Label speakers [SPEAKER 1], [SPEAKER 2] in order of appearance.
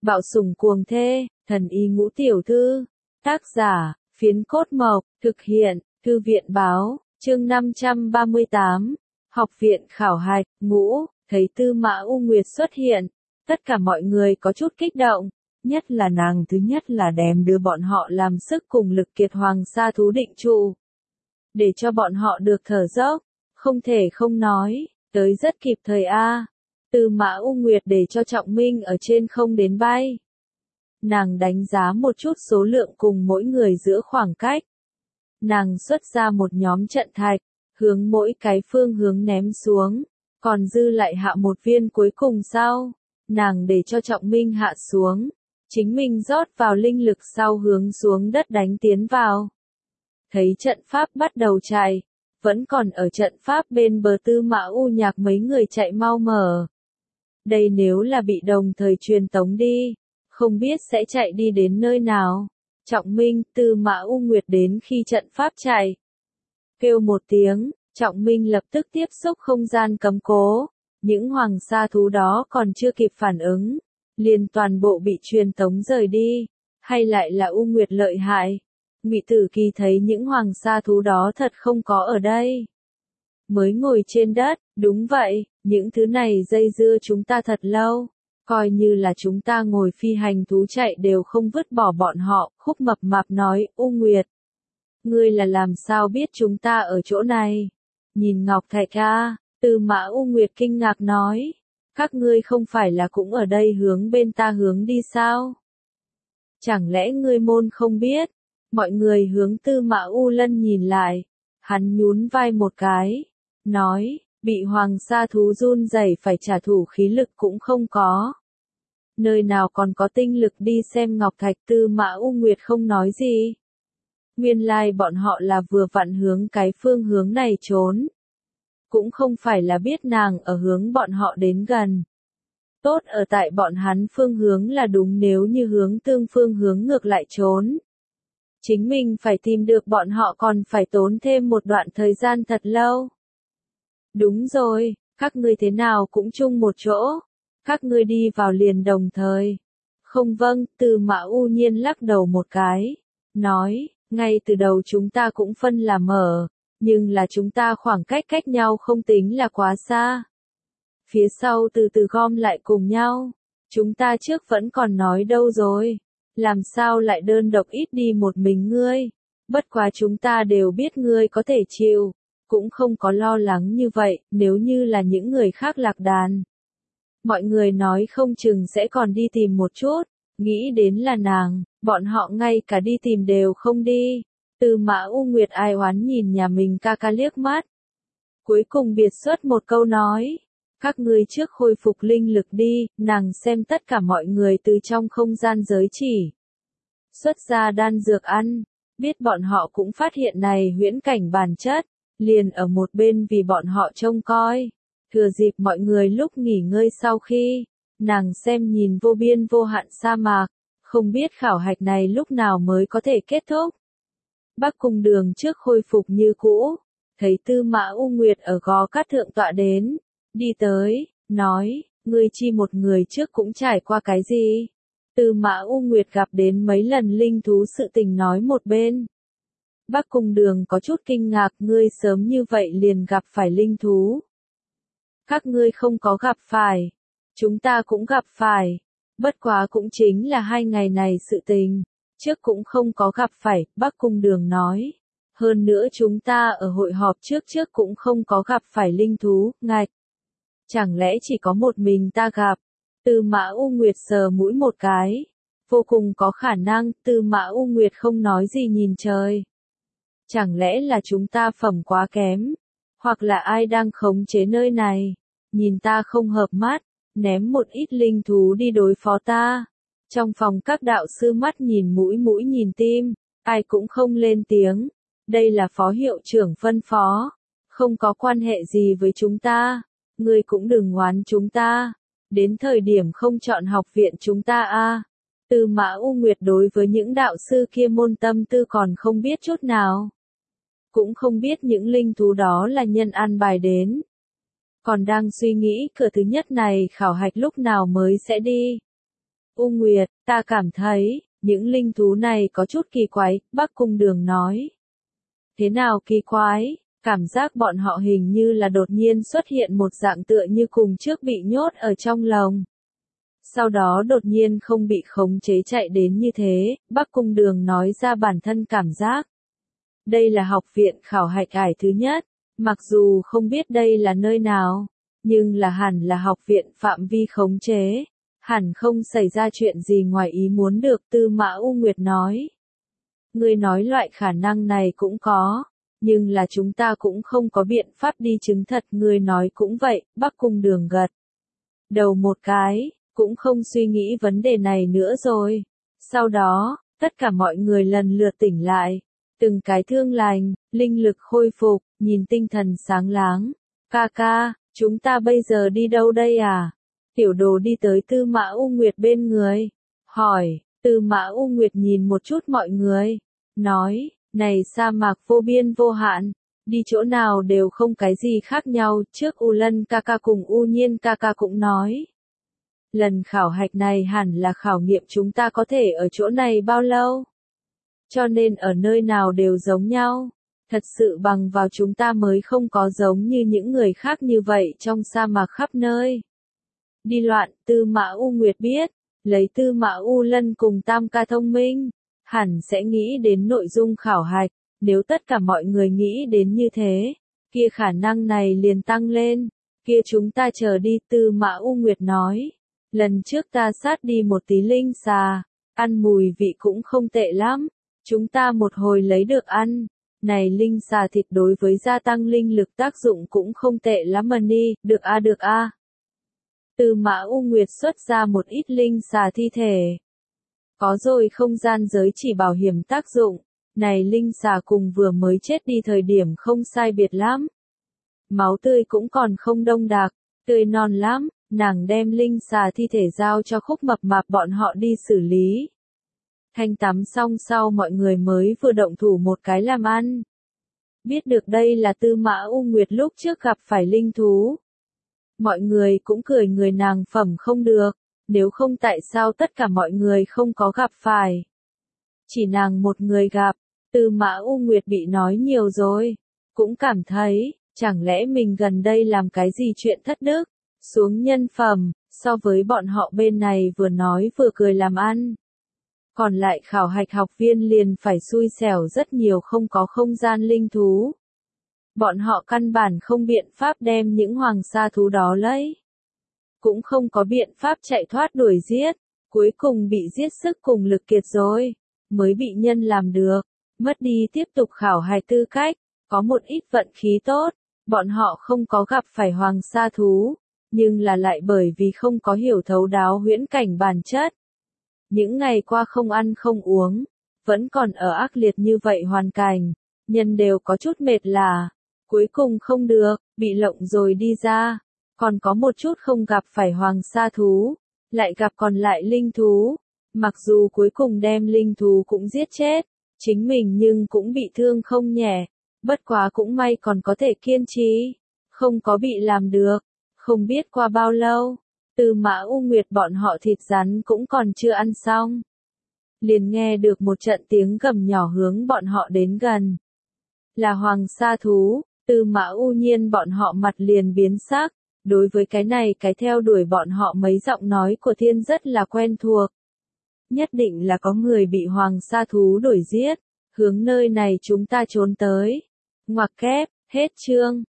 [SPEAKER 1] Bạo sủng cuồng thê, thần y ngũ tiểu thư. Tác giả, Phiến Cốt Mộc, thực hiện, Thư viện báo, chương 538. Học viện khảo hạch, ngũ, thấy Tư Mã U Nguyệt xuất hiện. Tất cả mọi người có chút kích động, nhất là nàng thứ nhất là đem đưa bọn họ làm sức cùng lực kiệt hoàng sa thú định trụ. Để cho bọn họ được thở dốc, không thể không nói, tới rất kịp thời a. Tư Mã U Nguyệt để cho Trọng Minh ở trên không đến bay. Nàng đánh giá một chút số lượng cùng mỗi người giữa khoảng cách. Nàng xuất ra một nhóm trận thạch, hướng mỗi cái phương hướng ném xuống, còn dư lại hạ một viên cuối cùng sau. Nàng để cho Trọng Minh hạ xuống, chính mình rót vào linh lực sau hướng xuống đất đánh tiến vào. Thấy trận pháp bắt đầu chạy, vẫn còn ở trận pháp bên bờ Tư Mã U Nhạc mấy người chạy mau mở. Đây nếu là bị đồng thời truyền tống đi, không biết sẽ chạy đi đến nơi nào. Trọng Minh, Tư Mã U Nguyệt đến khi trận pháp chạy. Kêu một tiếng, Trọng Minh lập tức tiếp xúc không gian cấm cố. Những hoàng sa thú đó còn chưa kịp phản ứng, liền toàn bộ bị truyền tống rời đi. Hay lại là U Nguyệt lợi hại? Ngụy Tử Kỳ thấy những hoàng sa thú đó thật không có ở đây. Mới ngồi trên đất, đúng vậy, những thứ này dây dưa chúng ta thật lâu. Coi như là chúng ta ngồi phi hành thú chạy đều không vứt bỏ bọn họ. Khúc Mập Mạp nói, U Nguyệt, ngươi là làm sao biết chúng ta ở chỗ này? Nhìn Ngọc Thạch a. Tư Mã U Nguyệt kinh ngạc nói, các ngươi không phải là cũng ở đây hướng bên ta hướng đi sao? Chẳng lẽ ngươi môn không biết? Mọi người hướng Tư Mã U Lân nhìn lại, hắn nhún vai một cái, nói, bị hoàng sa thú run rẩy phải trả thủ khí lực cũng không có. Nơi nào còn có tinh lực đi xem Ngọc Thạch. Tư Mã U Nguyệt không nói gì. Nguyên lai bọn họ là vừa vặn hướng cái phương hướng này trốn. Cũng không phải là biết nàng ở hướng bọn họ đến gần. Tốt ở tại bọn hắn phương hướng là đúng, nếu như hướng tương phương hướng ngược lại trốn. Chính mình phải tìm được bọn họ còn phải tốn thêm một đoạn thời gian thật lâu. Đúng rồi, các ngươi thế nào cũng chung một chỗ. Các ngươi đi vào liền đồng thời. Không vâng, Tư Mã U Nhiên lắc đầu một cái. Nói, ngay từ đầu chúng ta cũng phân là mở. Nhưng là chúng ta khoảng cách nhau không tính là quá xa. Phía sau từ từ gom lại cùng nhau. Chúng ta trước vẫn còn nói đâu rồi. Làm sao lại đơn độc ít đi một mình ngươi. Bất quá chúng ta đều biết ngươi có thể chịu. Cũng không có lo lắng như vậy, nếu như là những người khác lạc đàn. Mọi người nói không chừng sẽ còn đi tìm một chút. Nghĩ đến là nàng, bọn họ ngay cả đi tìm đều không đi. Tư Mã U Nguyệt ai oán nhìn nhà mình ca ca liếc mắt. Cuối cùng biệt xuất một câu nói. Các ngươi trước khôi phục linh lực đi. Nàng xem tất cả mọi người từ trong không gian giới chỉ. Xuất ra đan dược ăn. Biết bọn họ cũng phát hiện này huyễn cảnh bản chất. Liền ở một bên vì bọn họ trông coi. Thừa dịp mọi người lúc nghỉ ngơi sau khi. Nàng xem nhìn vô biên vô hạn sa mạc. Không biết khảo hạch này lúc nào mới có thể kết thúc. Bắc Cung Đường trước khôi phục như cũ, thấy Tư Mã U Nguyệt ở Gò Cát Thượng tọa đến, đi tới, nói, ngươi chi một người trước cũng trải qua cái gì? Tư Mã U Nguyệt gặp đến mấy lần linh thú sự tình nói một bên. Bắc Cung Đường có chút kinh ngạc, ngươi sớm như vậy liền gặp phải linh thú. Các ngươi không có gặp phải, chúng ta cũng gặp phải, bất quá cũng chính là 2 ngày này sự tình. Trước cũng không có gặp phải, Bắc Cung Đường nói. Hơn nữa chúng ta ở hội họp trước cũng không có gặp phải linh thú, ngạch. Chẳng lẽ chỉ có một mình ta gặp? Tư Mã U Nguyệt sờ mũi một cái. Vô cùng có khả năng, Tư Mã U Nguyệt không nói gì nhìn trời. Chẳng lẽ là chúng ta phẩm quá kém? Hoặc là ai đang khống chế nơi này? Nhìn ta không hợp mắt, ném một ít linh thú đi đối phó ta. Trong phòng các đạo sư mắt nhìn mũi nhìn tim, ai cũng không lên tiếng. Đây là phó hiệu trưởng phân phó, không có quan hệ gì với chúng ta. Ngươi cũng đừng oán chúng ta. Đến thời điểm không chọn học viện chúng ta a. Tư Mã U Nguyệt đối với những đạo sư kia môn tâm tư còn không biết chút nào. Cũng không biết những linh thú đó là nhân an bài đến. Còn đang suy nghĩ cửa thứ nhất này khảo hạch lúc nào mới sẽ đi. U Nguyệt, ta cảm thấy, những linh thú này có chút kỳ quái, Bắc Cung Đường nói. Thế nào kỳ quái? Cảm giác bọn họ hình như là đột nhiên xuất hiện một dạng tựa như cùng trước bị nhốt ở trong lồng. Sau đó đột nhiên không bị khống chế chạy đến như thế, Bắc Cung Đường nói ra bản thân cảm giác. Đây là học viện khảo hạch ải thứ nhất, mặc dù không biết đây là nơi nào, nhưng là hẳn là học viện phạm vi khống chế, hẳn không xảy ra chuyện gì ngoài ý muốn được Tư Mã U Nguyệt nói. Ngươi nói loại khả năng này cũng có, nhưng là chúng ta cũng không có biện pháp đi chứng thật, ngươi nói cũng vậy, Bắc Cung Đường gật đầu một cái, cũng không suy nghĩ vấn đề này nữa rồi. Sau đó, tất cả mọi người lần lượt tỉnh lại, từng cái thương lành, linh lực khôi phục, nhìn tinh thần sáng láng. Ca ca, chúng ta bây giờ đi đâu đây à? Tiểu Đồ đi tới Tư Mã U Nguyệt bên người, hỏi. Tư Mã U Nguyệt nhìn một chút mọi người, nói, này sa mạc vô biên vô hạn, đi chỗ nào đều không cái gì khác nhau. Trước U Lân ca ca cùng U Nhiên ca ca cũng nói, lần khảo hạch này hẳn là khảo nghiệm chúng ta có thể ở chỗ này bao lâu. Cho nên ở nơi nào đều giống nhau. Thật sự bằng vào chúng ta mới không có giống như những người khác như vậy trong sa mạc khắp nơi đi loạn. Tư Mã U Nguyệt biết, lấy Tư Mã U Lân cùng Tam ca thông minh, hẳn sẽ nghĩ đến nội dung khảo hạch. Nếu tất cả mọi người nghĩ đến như thế, kia khả năng này liền tăng lên. Kia chúng ta chờ đi, Tư Mã U Nguyệt nói. Lần trước ta sát đi một tí linh xà, ăn mùi vị cũng không tệ lắm. Chúng ta một hồi lấy được ăn. Này linh xà thịt đối với gia tăng linh lực tác dụng cũng không tệ lắm mà đi, được a được a. Tư Mã U Nguyệt xuất ra một ít linh xà thi thể. Có rồi không gian giới chỉ bảo hiểm tác dụng. Này linh xà cùng vừa mới chết đi thời điểm không sai biệt lắm. Máu tươi cũng còn không đông đặc, tươi non lắm. Nàng đem linh xà thi thể giao cho Khúc Mập Mạp bọn họ đi xử lý. Thanh tắm xong sau mọi người mới vừa động thủ một cái làm ăn. Biết được đây là Tư Mã U Nguyệt lúc trước gặp phải linh thú. Mọi người cũng cười người nàng phẩm không được, nếu không tại sao tất cả mọi người không có gặp phải. Chỉ nàng một người gặp, Tư Mã U Nguyệt bị nói nhiều rồi, cũng cảm thấy, chẳng lẽ mình gần đây làm cái gì chuyện thất đức, xuống nhân phẩm, so với bọn họ bên này vừa nói vừa cười làm ăn. Còn lại khảo hạch học viên liền phải xui xẻo rất nhiều, không có không gian linh thú. Bọn họ căn bản không biện pháp đem những hoàng sa thú đó lấy. Cũng không có biện pháp chạy thoát đuổi giết. Cuối cùng bị giết sức cùng lực kiệt rồi. Mới bị nhân làm được. Mất đi tiếp tục khảo hạch tư cách. Có một ít vận khí tốt. Bọn họ không có gặp phải hoàng sa thú. Nhưng là lại bởi vì không có hiểu thấu đáo huyễn cảnh bản chất. Những ngày qua không ăn không uống. Vẫn còn ở ác liệt như vậy hoàn cảnh. Nhân đều có chút mệt là. Cuối cùng không được, bị lộng rồi đi ra. Còn có một chút không gặp phải hoàng sa thú. Lại gặp còn lại linh thú. Mặc dù cuối cùng đem linh thú cũng giết chết. Chính mình nhưng cũng bị thương không nhẹ. Bất quá cũng may còn có thể kiên trì. Không có bị làm được. Không biết qua bao lâu. Tư Mã U Nguyệt bọn họ thịt rắn cũng còn chưa ăn xong. Liền nghe được một trận tiếng gầm nhỏ hướng bọn họ đến gần. Là hoàng sa thú. Tư Mã U Nhiên bọn họ mặt liền biến sắc. Đối với cái này cái theo đuổi bọn họ mấy giọng nói của thiên rất là quen thuộc. Nhất định là có người bị hoàng sa thú đuổi giết. Hướng nơi này chúng ta trốn tới. Ngoặc kép, hết chương.